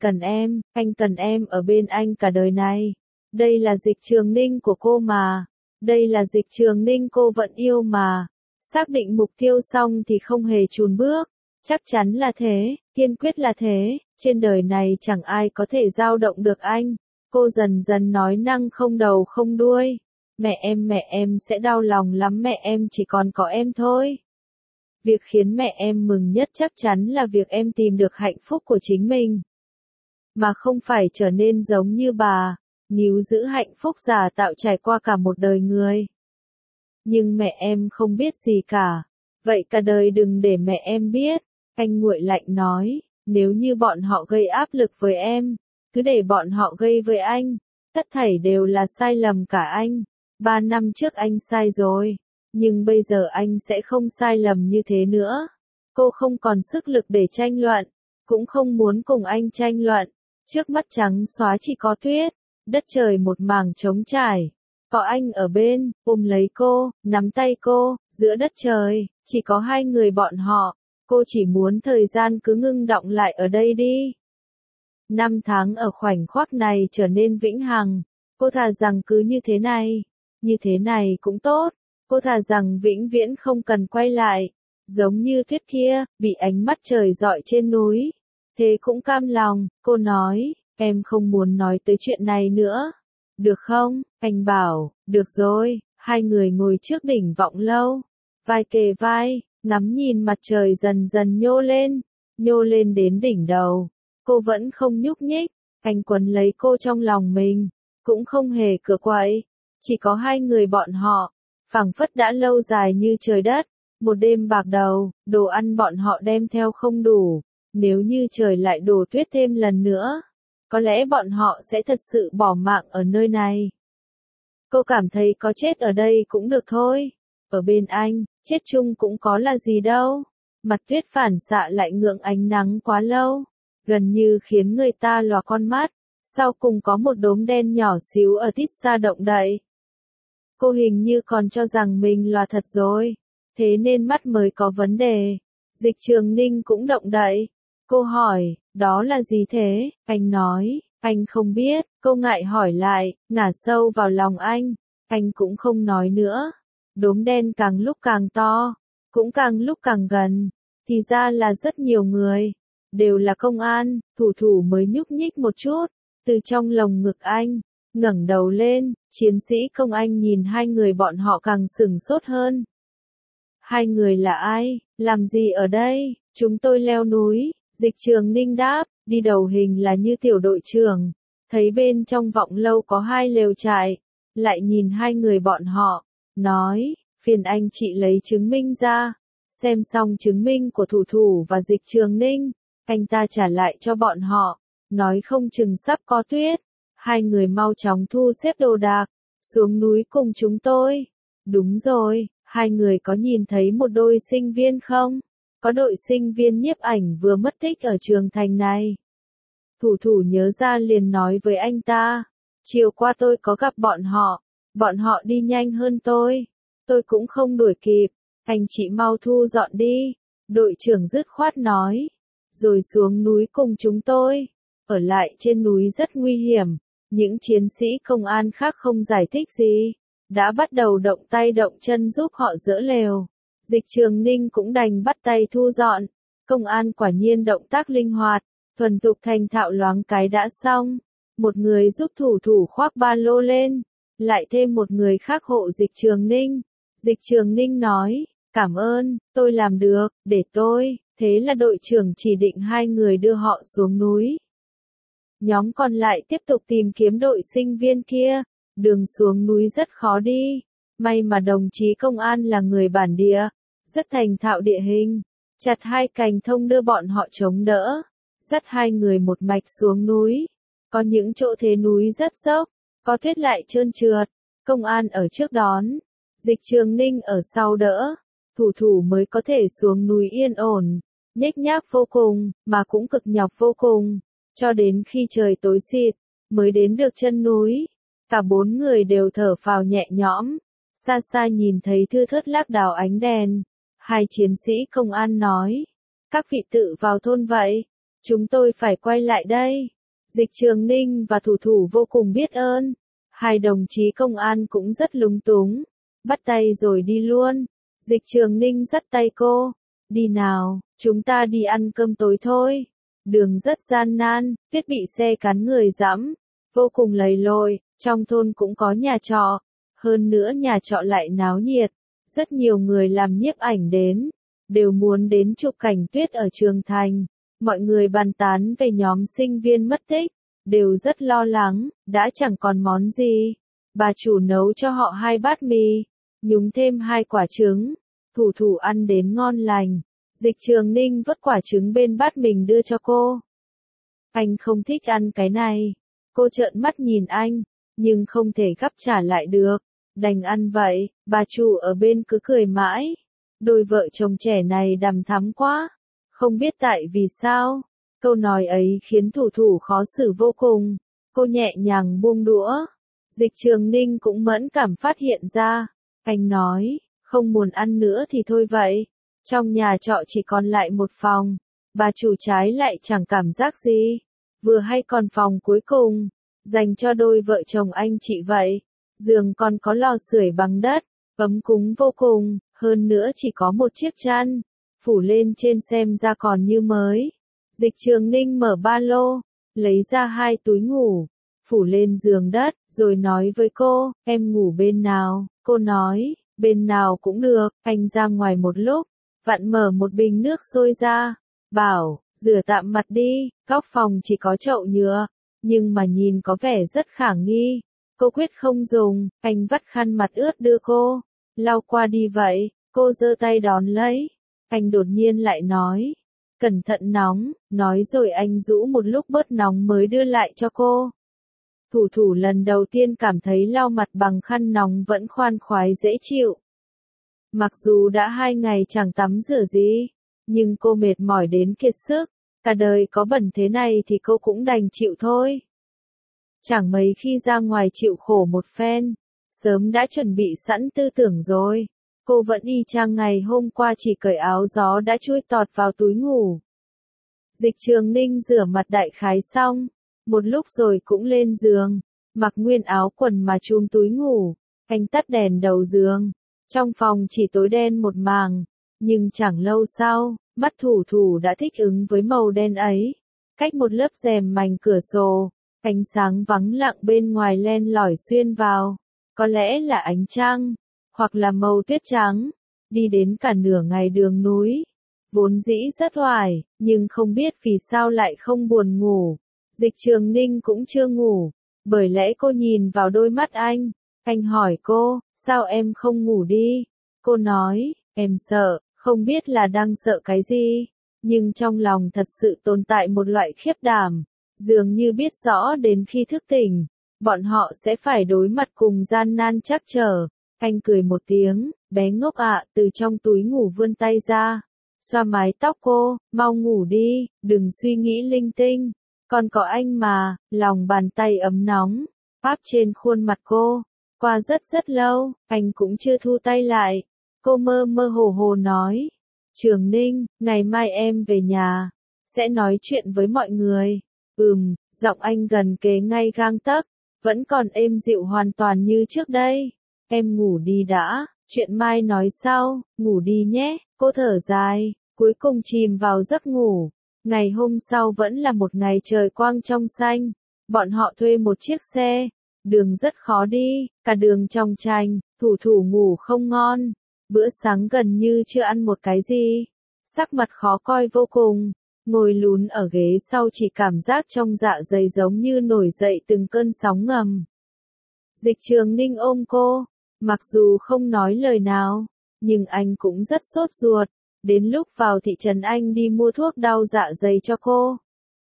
cần em ở bên anh cả đời này. Đây là Dịch Trường Ninh của cô mà. Đây là Dịch Trường Ninh cô vẫn yêu mà. Xác định mục tiêu xong thì không hề chùn bước. Chắc chắn là thế, kiên quyết là thế. Trên đời này chẳng ai có thể dao động được anh. Cô dần dần nói năng không đầu không đuôi. Mẹ em sẽ đau lòng lắm, mẹ em chỉ còn có em thôi. Việc khiến mẹ em mừng nhất chắc chắn là việc em tìm được hạnh phúc của chính mình. Mà không phải trở nên giống như bà, níu giữ hạnh phúc giả tạo trải qua cả một đời người. Nhưng mẹ em không biết gì cả. Vậy cả đời đừng để mẹ em biết. Anh nguội lạnh nói, nếu như bọn họ gây áp lực với em, cứ để bọn họ gây với anh. Tất thảy đều là sai lầm cả anh. 3 năm trước anh sai rồi. Nhưng bây giờ anh sẽ không sai lầm như thế nữa. Cô không còn sức lực để tranh luận, cũng không muốn cùng anh tranh luận. Trước mắt trắng xóa chỉ có tuyết, đất trời một mảng trống trải. Có anh ở bên, ôm lấy cô, nắm tay cô, giữa đất trời, chỉ có hai người bọn họ. Cô chỉ muốn thời gian cứ ngưng đọng lại ở đây đi. 5 tháng ở khoảnh khắc này trở nên vĩnh hằng. Cô thà rằng cứ như thế này cũng tốt. Cô thà rằng vĩnh viễn không cần quay lại, giống như Tuyết kia, bị ánh mắt trời rọi trên núi. Thế cũng cam lòng, cô nói, em không muốn nói tới chuyện này nữa. Được không? Anh bảo, được rồi. Hai người ngồi trước đỉnh Vọng Lâu, vai kề vai, ngắm nhìn mặt trời dần dần nhô lên đến đỉnh đầu. Cô vẫn không nhúc nhích, anh quấn lấy cô trong lòng mình, cũng không hề cựa quậy, chỉ có hai người bọn họ, phảng phất đã lâu dài như trời đất. Một đêm bạc đầu, đồ ăn bọn họ đem theo không đủ, nếu như trời lại đổ tuyết thêm lần nữa, có lẽ bọn họ sẽ thật sự bỏ mạng ở nơi này. Cô cảm thấy có chết ở đây cũng được thôi. Ở bên anh, chết chung cũng có là gì đâu. Mặt tuyết phản xạ lại ngượng ánh nắng quá lâu, gần như khiến người ta lòa con mắt. Sau cùng có một đốm đen nhỏ xíu ở tít xa động đậy. Cô hình như còn cho rằng mình lòa thật rồi, thế nên mắt mới có vấn đề. Dịch Trường Ninh cũng động đậy. Cô hỏi, đó là gì thế? Anh nói, anh không biết. Cô ngại hỏi lại, ngả sâu vào lòng anh cũng không nói nữa. Đốm đen càng lúc càng to, cũng càng lúc càng gần, thì ra là rất nhiều người, đều là công an. Thủ thủ mới nhúc nhích một chút, từ trong lồng ngực anh, ngẩng đầu lên. Chiến sĩ công anh nhìn hai người bọn họ càng sửng sốt hơn. Hai người là ai? Làm gì ở đây? Chúng tôi leo núi. Dịch Trường Ninh đáp, đi đầu hình là như tiểu đội trưởng. Thấy bên trong Vọng Lâu có hai lều trại, lại nhìn hai người bọn họ, nói, phiền anh chị lấy chứng minh ra. Xem xong chứng minh của thủ thủ và Dịch Trường Ninh, anh ta trả lại cho bọn họ, nói không chừng sắp có tuyết. Hai người mau chóng thu xếp đồ đạc, xuống núi cùng chúng tôi. Đúng rồi, hai người có nhìn thấy một đôi sinh viên không? Có đội sinh viên nhiếp ảnh vừa mất tích ở trường thành này. Thủ thủ nhớ ra liền nói với anh ta, chiều qua tôi có gặp bọn họ đi nhanh hơn tôi cũng không đuổi kịp, anh chị mau thu dọn đi. Đội trưởng dứt khoát nói, rồi xuống núi cùng chúng tôi. Ở lại trên núi rất nguy hiểm, những chiến sĩ công an khác không giải thích gì, đã bắt đầu động tay động chân giúp họ dỡ lều. Dịch Trường Ninh cũng đành bắt tay thu dọn. Công an quả nhiên động tác linh hoạt, thuần thục thành thạo, loáng cái đã xong. Một người giúp thủ thủ khoác ba lô lên, lại thêm một người khác hộ Dịch Trường Ninh. Dịch Trường Ninh nói, cảm ơn, tôi làm được, để tôi. Thế là đội trưởng chỉ định hai người đưa họ xuống núi. Nhóm còn lại tiếp tục tìm kiếm đội sinh viên kia. Đường xuống núi rất khó đi. May mà đồng chí công an là người bản địa, rất thành thạo địa hình, chặt hai cành thông đưa bọn họ chống đỡ, dắt hai người một mạch xuống núi. Có những chỗ thế núi rất dốc, có tuyết lại trơn trượt, công an ở trước đón, Dịch Trường Ninh ở sau đỡ, thủ thủ mới có thể xuống núi yên ổn, nhếch nhác vô cùng, mà cũng cực nhọc vô cùng, cho đến khi trời tối xịt, mới đến được chân núi. Cả bốn người đều thở phào nhẹ nhõm. Xa xa nhìn thấy thưa thớt lác đảo ánh đèn. Hai chiến sĩ công an nói, các vị tự vào thôn vậy, chúng tôi phải quay lại đây. Dịch Trường Ninh và thủ thủ vô cùng biết ơn. Hai đồng chí công an cũng rất lúng túng, bắt tay rồi đi luôn. Dịch Trường Ninh dắt tay cô, đi nào, chúng ta đi ăn cơm tối thôi. Đường rất gian nan, tuyết bị xe cán người dẫm, vô cùng lầy lội. Trong thôn cũng có nhà trọ, hơn nữa nhà trọ lại náo nhiệt, rất nhiều người làm nhiếp ảnh đến, đều muốn đến chụp cảnh tuyết ở Trường Thành. Mọi người bàn tán về nhóm sinh viên mất tích, đều rất lo lắng, đã chẳng còn món gì. Bà chủ nấu cho họ 2 bát mì, nhúng thêm 2 quả trứng, thủ thủ ăn đến ngon lành. Dịch Trường Ninh vớt quả trứng bên bát mình đưa cho cô. Anh không thích ăn cái này. Cô trợn mắt nhìn anh, nhưng không thể gắp trả lại được, đành ăn vậy. Bà chủ ở bên cứ cười mãi. Đôi vợ chồng trẻ này đằm thắm quá, không biết tại vì sao. Câu nói ấy khiến thủ thủ khó xử vô cùng. Cô nhẹ nhàng buông đũa. Dịch Trường Ninh cũng mẫn cảm phát hiện ra. Anh nói, không muốn ăn nữa thì thôi vậy. Trong nhà trọ chỉ còn lại một phòng. Bà chủ trái lại chẳng cảm giác gì. Vừa hay còn phòng cuối cùng, dành cho đôi vợ chồng anh chị vậy. Giường còn có lò sưởi bằng đất. ấm cúng vô cùng, hơn nữa chỉ có một chiếc chăn, phủ lên trên xem ra còn như mới. Dịch Trường Ninh mở ba lô, lấy ra 2 túi ngủ, phủ lên giường đất, rồi nói với cô, em ngủ bên nào? Cô nói, bên nào cũng được. Anh ra ngoài một lúc, vặn mở một bình nước sôi ra, bảo, rửa tạm mặt đi. Góc phòng chỉ có chậu nhựa, nhưng mà nhìn có vẻ rất khả nghi. Cô quyết không dùng. Anh vắt khăn mặt ướt đưa cô, lau qua đi vậy. Cô giơ tay đón lấy. Anh đột nhiên lại nói, cẩn thận nóng. Nói rồi anh rũ một lúc bớt nóng mới đưa lại cho cô. Thủ thủ lần đầu tiên cảm thấy lau mặt bằng khăn nóng vẫn khoan khoái dễ chịu. Mặc dù đã 2 ngày chẳng tắm rửa gì, nhưng cô mệt mỏi đến kiệt sức. Cả đời có bẩn thế này thì cô cũng đành chịu thôi. Chẳng mấy khi ra ngoài chịu khổ một phen, sớm đã chuẩn bị sẵn tư tưởng rồi. Cô vẫn y chang ngày hôm qua, chỉ cởi áo gió đã chui tọt vào túi ngủ. Dịch Trường Ninh rửa mặt đại khái xong, một lúc rồi cũng lên giường, mặc nguyên áo quần mà chùm túi ngủ. Anh tắt đèn đầu giường, trong phòng chỉ tối đen một màng, nhưng chẳng lâu sau, mắt thủ thủ đã thích ứng với màu đen ấy. Cách một lớp rèm mành cửa sổ, ánh sáng vắng lặng bên ngoài len lỏi xuyên vào, có lẽ là ánh trăng, hoặc là màu tuyết trắng. Đi đến cả nửa ngày đường núi, vốn dĩ rất oải, nhưng không biết vì sao lại không buồn ngủ. Dịch Trường Ninh cũng chưa ngủ, bởi lẽ cô nhìn vào đôi mắt anh. Anh hỏi cô, sao em không ngủ đi? Cô nói, em sợ, không biết là đang sợ cái gì, nhưng trong lòng thật sự tồn tại một loại khiếp đảm, dường như biết rõ đến khi thức tỉnh, bọn họ sẽ phải đối mặt cùng gian nan trắc trở. Anh cười một tiếng, bé ngốc ạ, từ trong túi ngủ vươn tay ra, xoa mái tóc cô, mau ngủ đi, đừng suy nghĩ linh tinh, còn có anh mà. Lòng bàn tay ấm nóng, áp trên khuôn mặt cô. Qua rất rất lâu, anh cũng chưa thu tay lại. Cô mơ mơ hồ hồ nói, Trường Ninh, ngày mai em về nhà, sẽ nói chuyện với mọi người. Giọng anh gần kề ngay gang tấc, vẫn còn êm dịu hoàn toàn như trước đây. Em ngủ đi đã, chuyện mai nói sau, ngủ đi nhé. Cô thở dài, cuối cùng chìm vào giấc ngủ. Ngày hôm sau vẫn là một ngày trời quang trong xanh. Bọn họ thuê một chiếc xe, đường rất khó đi, cả đường trong tranh, thủ thủ ngủ không ngon. Bữa sáng gần như chưa ăn một cái gì, sắc mặt khó coi vô cùng, ngồi lún ở ghế sau chỉ cảm giác trong dạ dày giống như nổi dậy từng cơn sóng ngầm. Dịch Trường Ninh ôm cô, mặc dù không nói lời nào, nhưng anh cũng rất sốt ruột. Đến lúc vào thị trấn anh đi mua thuốc đau dạ dày cho cô,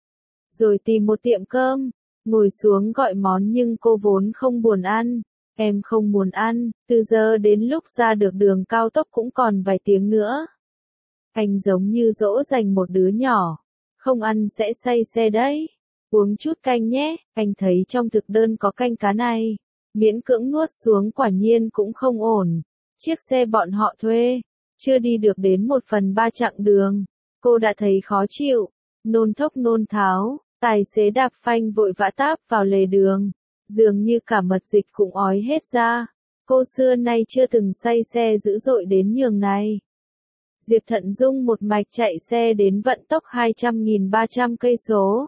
rồi tìm một tiệm cơm, ngồi xuống gọi món nhưng cô vốn không buồn ăn. Em không muốn ăn, từ giờ đến lúc ra được đường cao tốc cũng còn vài tiếng nữa. Anh giống như dỗ dành một đứa nhỏ, không ăn sẽ say xe đấy. Uống chút canh nhé, anh thấy trong thực đơn có canh cá này. Miễn cưỡng nuốt xuống, quả nhiên cũng không ổn. Chiếc xe bọn họ thuê, chưa đi được đến 1/3 chặng đường, cô đã thấy khó chịu, nôn thốc nôn tháo, tài xế đạp phanh vội vã táp vào lề đường. Dường như cả mật dịch cũng ói hết ra. Cô xưa nay chưa từng say xe dữ dội đến nhường này. Diệp Thận Dung một mạch chạy xe đến vận tốc 200.300 cây số.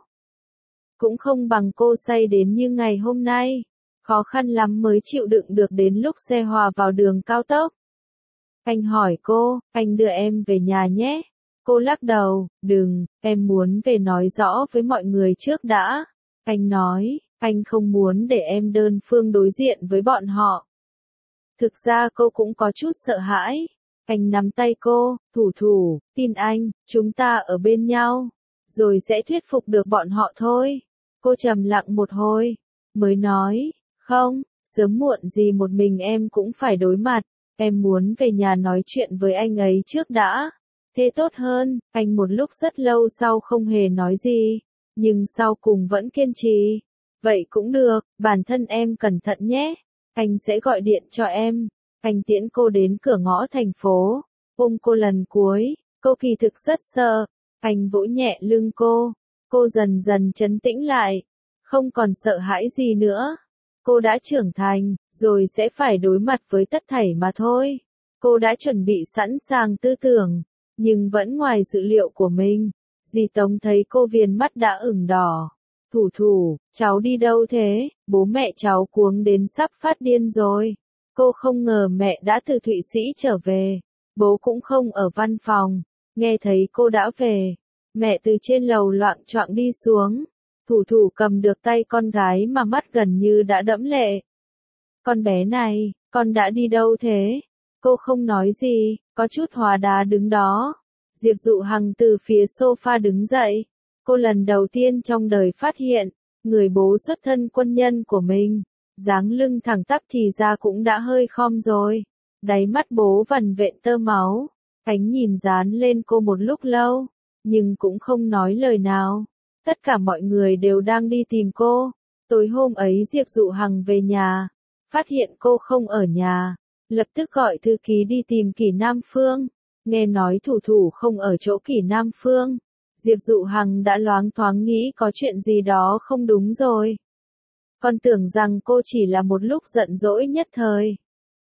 Cũng không bằng cô say đến như ngày hôm nay. Khó khăn lắm mới chịu đựng được đến lúc xe hòa vào đường cao tốc. Anh hỏi cô, anh đưa em về nhà nhé. Cô lắc đầu, đừng, em muốn về nói rõ với mọi người trước đã. Anh nói, anh không muốn để em đơn phương đối diện với bọn họ. Thực ra cô cũng có chút sợ hãi. Anh nắm tay cô, thủ thủ, tin anh, chúng ta ở bên nhau, rồi sẽ thuyết phục được bọn họ thôi. Cô trầm lặng một hồi, mới nói, không, sớm muộn gì một mình em cũng phải đối mặt. Em muốn về nhà nói chuyện với anh ấy trước đã. Thế tốt hơn. Anh một lúc rất lâu sau không hề nói gì, nhưng sau cùng vẫn kiên trì. Vậy cũng được, bản thân em cẩn thận nhé. Anh sẽ gọi điện cho em. Anh tiễn cô đến cửa ngõ thành phố, ôm cô lần cuối. Cô kỳ thực rất sợ. Anh vỗ nhẹ lưng cô dần dần trấn tĩnh lại, không còn sợ hãi gì nữa. Cô đã trưởng thành, rồi sẽ phải đối mặt với tất thảy mà thôi. Cô đã chuẩn bị sẵn sàng tư tưởng, nhưng vẫn ngoài dự liệu của mình. Dì Tống thấy cô viền mắt đã ửng đỏ. Thủ thủ, cháu đi đâu thế? Bố mẹ cháu cuống đến sắp phát điên rồi. Cô không ngờ mẹ đã từ Thụy Sĩ trở về. Bố cũng không ở văn phòng. Nghe thấy cô đã về, mẹ từ trên lầu loạng choạng đi xuống. Thủ thủ cầm được tay con gái mà mắt gần như đã đẫm lệ. Con bé này, con đã đi đâu thế? Cô không nói gì, có chút hóa đá đứng đó. Diệp Dụ Hằng từ phía sofa đứng dậy. Cô lần đầu tiên trong đời phát hiện, người bố xuất thân quân nhân của mình, dáng lưng thẳng tắp thì ra cũng đã hơi khom rồi. Đáy mắt bố vằn vện tơ máu, ánh nhìn dán lên cô một lúc lâu, nhưng cũng không nói lời nào. Tất cả mọi người đều đang đi tìm cô. Tối hôm ấy Diệp Dụ Hằng về nhà, phát hiện cô không ở nhà, lập tức gọi thư ký đi tìm Kỷ Nam Phương. Nghe nói thủ thủ không ở chỗ Kỷ Nam Phương, Diệp Dụ Hằng đã loáng thoáng nghĩ có chuyện gì đó không đúng rồi. Con tưởng rằng cô chỉ là một lúc giận dỗi nhất thời.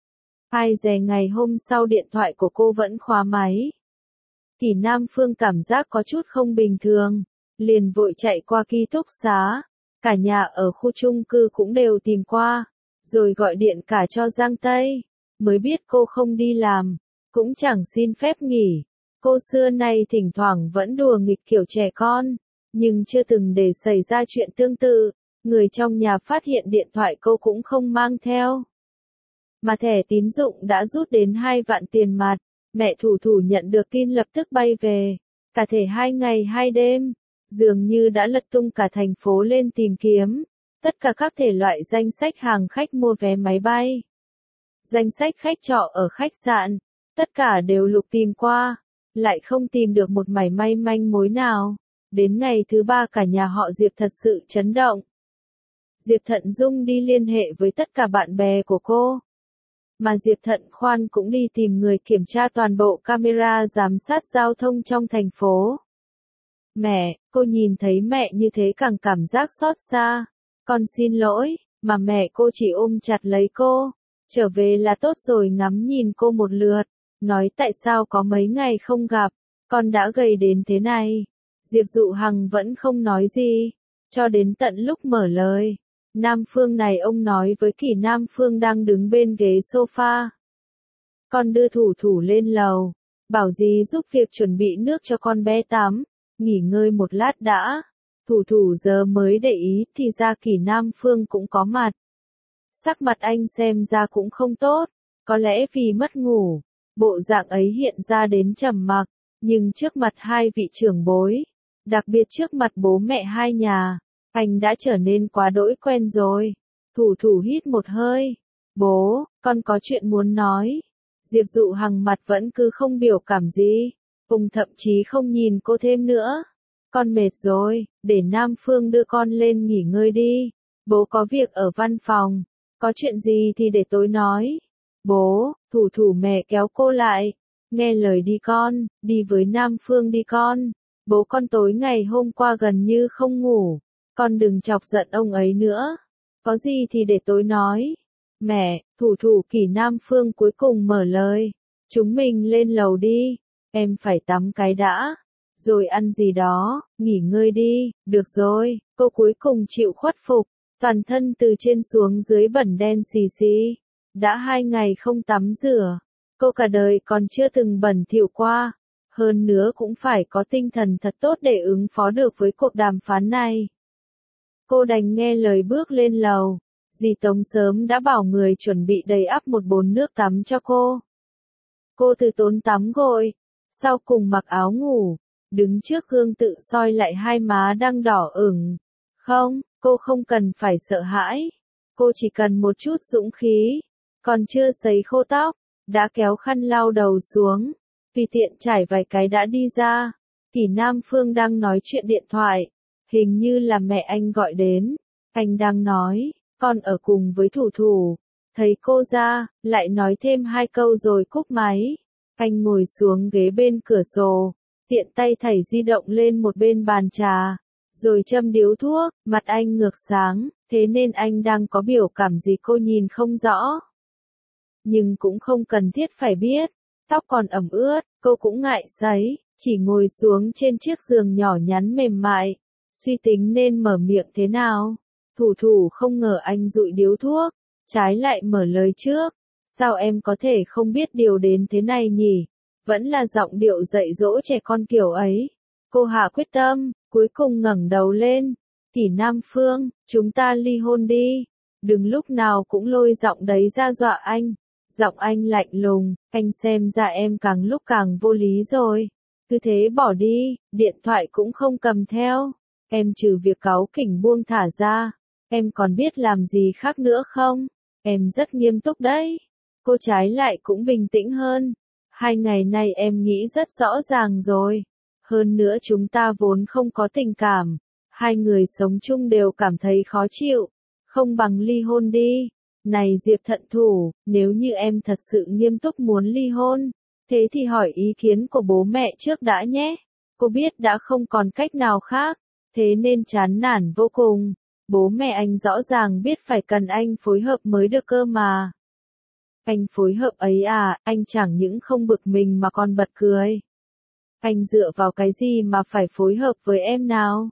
2 giờ ngày hôm sau điện thoại của cô vẫn khóa máy. Kỷ Nam Phương cảm giác có chút không bình thường, liền vội chạy qua ký túc xá. Cả nhà ở khu chung cư cũng đều tìm qua, rồi gọi điện cả cho Giang Tây, mới biết cô không đi làm, cũng chẳng xin phép nghỉ. Cô xưa nay thỉnh thoảng vẫn đùa nghịch kiểu trẻ con, nhưng chưa từng để xảy ra chuyện tương tự. Người trong nhà phát hiện điện thoại cô cũng không mang theo, mà thẻ tín dụng đã rút đến 2 vạn tiền mặt. Mẹ thủ thủ nhận được tin lập tức bay về. Cả thể 2 ngày 2 đêm, dường như đã lật tung cả thành phố lên tìm kiếm. Tất cả các thể loại danh sách hàng khách mua vé máy bay, danh sách khách trọ ở khách sạn, tất cả đều lục tìm qua, lại không tìm được một mảy may manh mối nào. Đến ngày thứ 3 cả nhà họ Diệp thật sự chấn động. Diệp Thận Dung đi liên hệ với tất cả bạn bè của cô, mà Diệp Thận Khoan cũng đi tìm người kiểm tra toàn bộ camera giám sát giao thông trong thành phố. Mẹ, cô nhìn thấy mẹ như thế càng cảm giác xót xa. Con xin lỗi, mà mẹ cô chỉ ôm chặt lấy cô. Trở về là tốt rồi, ngắm nhìn cô một lượt, nói tại sao có mấy ngày không gặp, con đã gầy đến thế này. Diệp Dụ Hằng vẫn không nói gì, cho đến tận lúc mở lời. Nam Phương này, ông nói với Kỷ Nam Phương đang đứng bên ghế sofa. Con đưa thủ thủ lên lầu, bảo dì giúp việc chuẩn bị nước cho con bé tắm, nghỉ ngơi một lát đã. Thủ thủ giờ mới để ý thì ra Kỷ Nam Phương cũng có mặt. Sắc mặt anh xem ra cũng không tốt, có lẽ vì mất ngủ, bộ dạng ấy hiện ra đến trầm mặc, nhưng trước mặt hai vị trưởng bối, đặc biệt trước mặt bố mẹ hai nhà, anh đã trở nên quá đỗi quen rồi. Thủ thủ hít một hơi. Bố, con có chuyện muốn nói. Diệp Dụ Hằng mặt vẫn cứ không biểu cảm gì. Ông thậm chí không nhìn cô thêm nữa. Con mệt rồi, để Nam Phương đưa con lên nghỉ ngơi đi. Bố có việc ở văn phòng. Có chuyện gì thì để tối nói. Bố, thủ thủ mẹ kéo cô lại. Nghe lời đi con, đi với Nam Phương đi con. Bố con tối ngày hôm qua gần như không ngủ. Con đừng chọc giận ông ấy nữa. Có gì thì để tối nói. Mẹ, thủ thủ Kỷ Nam Phương cuối cùng mở lời. Chúng mình lên lầu đi. Em phải tắm cái đã. Rồi ăn gì đó, nghỉ ngơi đi. Được rồi, cô cuối cùng chịu khuất phục. Toàn thân từ trên xuống dưới bẩn đen xì xì. Đã 2 ngày không tắm rửa. Cô cả đời còn chưa từng bẩn thỉu qua. Hơn nữa cũng phải có tinh thần thật tốt để ứng phó được với cuộc đàm phán này. Cô đành nghe lời bước lên lầu. Dì Tống sớm đã bảo người chuẩn bị đầy ắp một bồn nước tắm cho cô. Cô từ tốn tắm gội, sau cùng mặc áo ngủ, đứng trước gương tự soi lại hai má đang đỏ ửng. Không, cô không cần phải sợ hãi. Cô chỉ cần một chút dũng khí. Còn chưa sấy khô tóc, đã kéo khăn lau đầu xuống. Vì tiện trải vài cái đã đi ra. Kỷ Nam Phương đang nói chuyện điện thoại. Hình như là mẹ anh gọi đến. Anh đang nói, con ở cùng với thủ thủ. Thấy cô ra, lại nói thêm 2 câu rồi cúp máy. Anh ngồi xuống ghế bên cửa sổ, tiện tay thảy di động lên một bên bàn trà, rồi châm điếu thuốc, mặt anh ngược sáng, thế nên anh đang có biểu cảm gì cô nhìn không rõ. Nhưng cũng không cần thiết phải biết, tóc còn ẩm ướt, cô cũng ngại sấy, chỉ ngồi xuống trên chiếc giường nhỏ nhắn mềm mại, suy tính nên mở miệng thế nào. Thủ thủ không ngờ anh dụi điếu thuốc, trái lại mở lời trước. Sao em có thể không biết điều đến thế này nhỉ? Vẫn là giọng điệu dạy dỗ trẻ con kiểu ấy. Cô hạ quyết tâm, cuối cùng ngẩng đầu lên. Kỷ Nam Phương, chúng ta ly hôn đi. Đừng lúc nào cũng lôi giọng đấy ra dọa anh. Giọng anh lạnh lùng, anh xem ra em càng lúc càng vô lý rồi. Cứ thế bỏ đi, điện thoại cũng không cầm theo. Em trừ việc cáu kỉnh buông thả ra. Em còn biết làm gì khác nữa không? Em rất nghiêm túc đấy. Cô trái lại cũng bình tĩnh hơn. 2 ngày nay em nghĩ rất rõ ràng rồi. Hơn nữa chúng ta vốn không có tình cảm. 2 người sống chung đều cảm thấy khó chịu. Không bằng ly hôn đi. Này Diệp Thận Thủ, nếu như em thật sự nghiêm túc muốn ly hôn, thế thì hỏi ý kiến của bố mẹ trước đã nhé. Cô biết đã không còn cách nào khác, thế nên chán nản vô cùng. Bố mẹ anh rõ ràng biết phải cần anh phối hợp mới được cơ mà. Anh phối hợp ấy à, anh chẳng những không bực mình mà còn bật cười. Anh dựa vào cái gì mà phải phối hợp với em nào?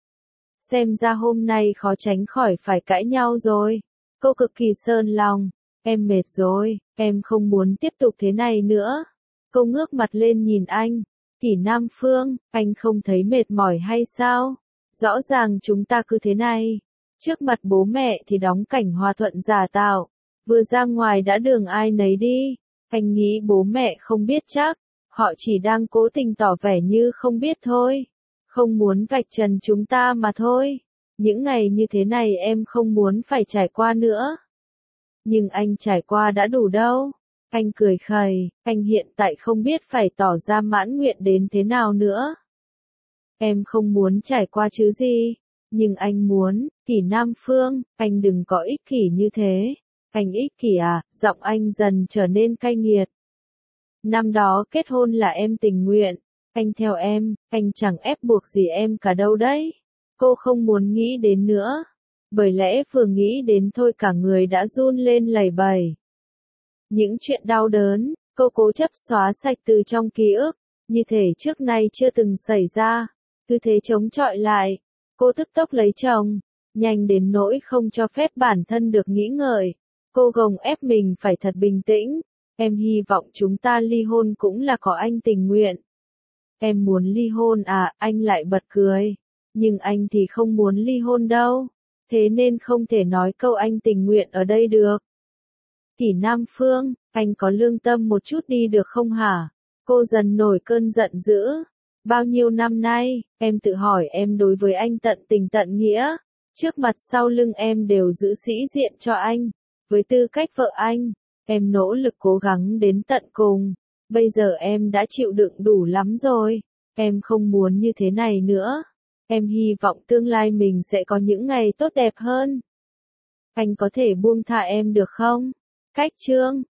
Xem ra hôm nay khó tránh khỏi phải cãi nhau rồi. Cô cực kỳ sơn lòng. Em mệt rồi, em không muốn tiếp tục thế này nữa. Cô ngước mặt lên nhìn anh. Kỷ Nam Phương, anh không thấy mệt mỏi hay sao? Rõ ràng chúng ta cứ thế này. Trước mặt bố mẹ thì đóng cảnh hòa thuận giả tạo. Vừa ra ngoài đã đường ai nấy đi. Anh nghĩ bố mẹ không biết chắc. Họ chỉ đang cố tình tỏ vẻ như không biết thôi. Không muốn vạch trần chúng ta mà thôi. Những ngày như thế này em không muốn phải trải qua nữa. Nhưng anh trải qua đã đủ đâu. Anh cười khẩy, anh hiện tại không biết phải tỏ ra mãn nguyện đến thế nào nữa. Em không muốn trải qua chứ gì. Nhưng anh muốn, Kỷ Nam Phương, anh đừng có ích kỷ như thế. Anh ích kỷ à, giọng anh dần trở nên cay nghiệt. Năm đó kết hôn là em tình nguyện. Anh theo em, anh chẳng ép buộc gì em cả đâu đấy. Cô không muốn nghĩ đến nữa. Bởi lẽ vừa nghĩ đến thôi cả người đã run lên lẩy bẩy. Những chuyện đau đớn, cô cố chấp xóa sạch từ trong ký ức, như thể trước nay chưa từng xảy ra. Cứ thế chống chọi lại, cô tức tốc lấy chồng, nhanh đến nỗi không cho phép bản thân được nghĩ ngợi. Cô gồng ép mình phải thật bình tĩnh. Em hy vọng chúng ta ly hôn cũng là có anh tình nguyện. Em muốn ly hôn à, anh lại bật cười. Nhưng anh thì không muốn ly hôn đâu. Thế nên không thể nói câu anh tình nguyện ở đây được. Kỷ Nam Phương, anh có lương tâm một chút đi được không hả? Cô dần nổi cơn giận dữ. Bao nhiêu năm nay, em tự hỏi em đối với anh tận tình tận nghĩa. Trước mặt sau lưng em đều giữ sĩ diện cho anh. Với tư cách vợ anh, em nỗ lực cố gắng đến tận cùng. Bây giờ em đã chịu đựng đủ lắm rồi. Em không muốn như thế này nữa. Em hy vọng tương lai mình sẽ có những ngày tốt đẹp hơn. Anh có thể buông thả em được không? Cách chương